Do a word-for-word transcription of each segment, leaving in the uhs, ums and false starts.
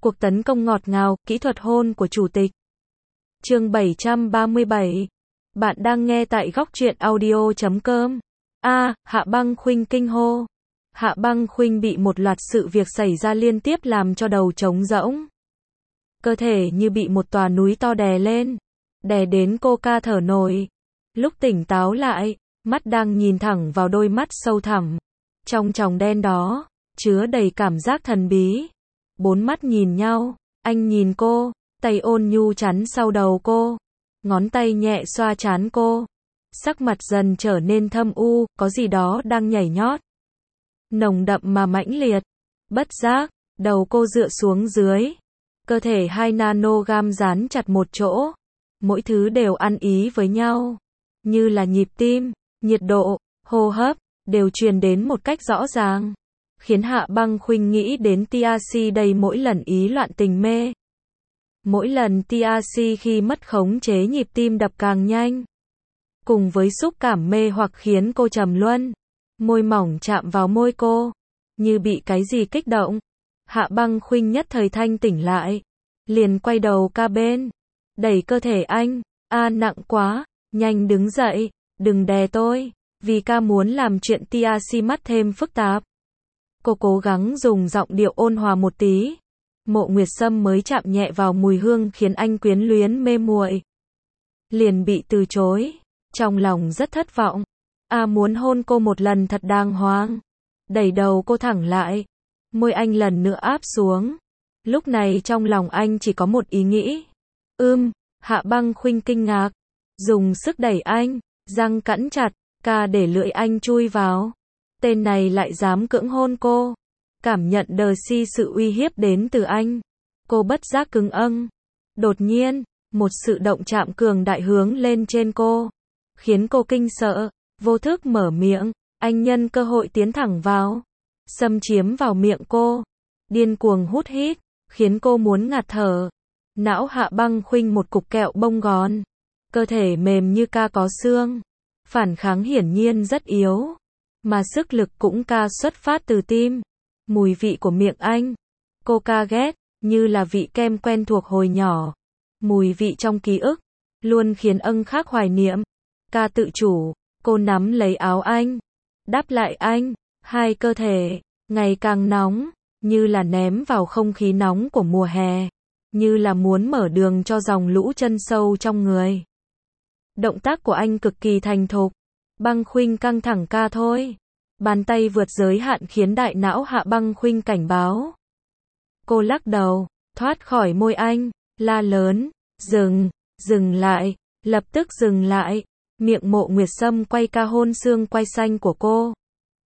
Cuộc tấn công ngọt ngào, kỹ thuật hôn của chủ tịch. Chương bảy trăm ba mươi bảy. Bạn đang nghe tại góc truyện audio chấm com. A, Hạ Băng Khuynh kinh hô. Hạ Băng Khuynh bị một loạt sự việc xảy ra liên tiếp làm cho đầu trống rỗng. Cơ thể như bị một tòa núi to đè lên, đè đến cô ca thở nổi. Lúc tỉnh táo lại, mắt đang nhìn thẳng vào đôi mắt sâu thẳm. Trong tròng đen đó, chứa đầy cảm giác thần bí. Bốn mắt nhìn nhau, anh nhìn cô, tay ôn nhu chắn sau đầu cô, ngón tay nhẹ xoa trán cô. Sắc mặt dần trở nên thâm u, có gì đó đang nhảy nhót. Nồng đậm mà mãnh liệt. Bất giác, đầu cô dựa xuống dưới. Cơ thể hai nanogam dán chặt một chỗ. Mỗi thứ đều ăn ý với nhau. Như là nhịp tim, nhiệt độ, hô hấp, đều truyền đến một cách rõ ràng. Khiến Hạ Băng Khuynh nghĩ đến tê rờ xê đây mỗi lần ý loạn tình mê. Mỗi lần tê rờ xê khi mất khống chế nhịp tim đập càng nhanh. Cùng với xúc cảm mê hoặc khiến cô trầm luân. Môi mỏng chạm vào môi cô. Như bị cái gì kích động. Hạ Băng Khuynh nhất thời thanh tỉnh lại. Liền quay đầu ca bên. Đẩy cơ thể anh. A nặng quá. Nhanh đứng dậy. Đừng đè tôi. Vì ca muốn làm chuyện tê rờ xê mắt thêm phức tạp. Cô cố gắng dùng giọng điệu ôn hòa một tí. Mộ Nguyệt Sâm mới chạm nhẹ vào mùi hương khiến anh quyến luyến mê muội. Liền bị từ chối. Trong lòng rất thất vọng. A muốn hôn cô một lần thật đàng hoàng. Đẩy đầu cô thẳng lại. Môi anh lần nữa áp xuống. Lúc này trong lòng anh chỉ có một ý nghĩ. Ưm, Hạ Băng Khuynh kinh ngạc. Dùng sức đẩy anh, răng cắn chặt, ca để lưỡi anh chui vào. Tên này lại dám cưỡng hôn cô. Cảm nhận đờ si sự uy hiếp đến từ anh. Cô bất giác cứng âng. Đột nhiên, một sự động chạm cường đại hướng lên trên cô. Khiến cô kinh sợ, vô thức mở miệng. Anh nhân cơ hội tiến thẳng vào. Xâm chiếm vào miệng cô. Điên cuồng hút hít, khiến cô muốn ngạt thở. Não Hạ Băng Khuynh một cục kẹo bông gòn. Cơ thể mềm như ca có xương. Phản kháng hiển nhiên rất yếu. Mà sức lực cũng ca xuất phát từ tim. Mùi vị của miệng anh. Cô ca ghét, như là vị kem quen thuộc hồi nhỏ. Mùi vị trong ký ức. Luôn khiến âng khác hoài niệm. Ca tự chủ, cô nắm lấy áo anh. Đáp lại anh. Hai cơ thể, ngày càng nóng. Như là ném vào không khí nóng của mùa hè. Như là muốn mở đường cho dòng lũ chân sâu trong người. Động tác của anh cực kỳ thành thục. Băng Khuynh căng thẳng ca thôi. Bàn tay vượt giới hạn khiến đại não Hạ Băng Khuynh cảnh báo. Cô lắc đầu, thoát khỏi môi anh, la lớn, dừng, dừng lại, lập tức dừng lại. Miệng Mộ Nguyệt Sâm quay ca hôn xương quai xanh của cô.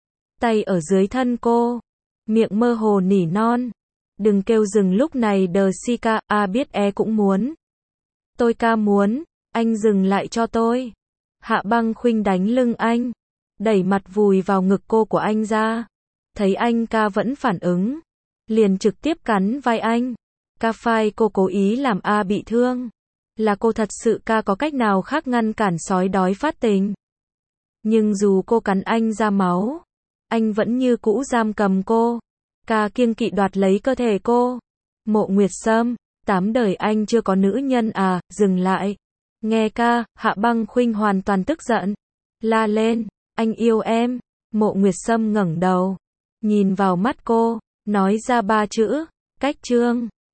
Tay ở dưới thân cô. Miệng mơ hồ nỉ non. Đừng kêu dừng lúc này đờ si ca, a biết e cũng muốn. Tôi ca muốn, anh dừng lại cho tôi. Hạ Băng Khuynh đánh lưng anh. Đẩy mặt vùi vào ngực cô của anh ra. Thấy anh ca vẫn phản ứng. Liền trực tiếp cắn vai anh. Ca phai cô cố ý làm A bị thương. Là cô thật sự ca có cách nào khác ngăn cản sói đói phát tình. Nhưng dù cô cắn anh ra máu. Anh vẫn như cũ giam cầm cô. Ca kiêng kỵ đoạt lấy cơ thể cô. Mộ Nguyệt Sâm, tám đời anh chưa có nữ nhân à, dừng lại. Nghe ca, Hạ Băng Khuynh hoàn toàn tức giận. La lên, anh yêu em. Mộ Nguyệt Sâm ngẩng đầu. Nhìn vào mắt cô, nói ra ba chữ, cách trương.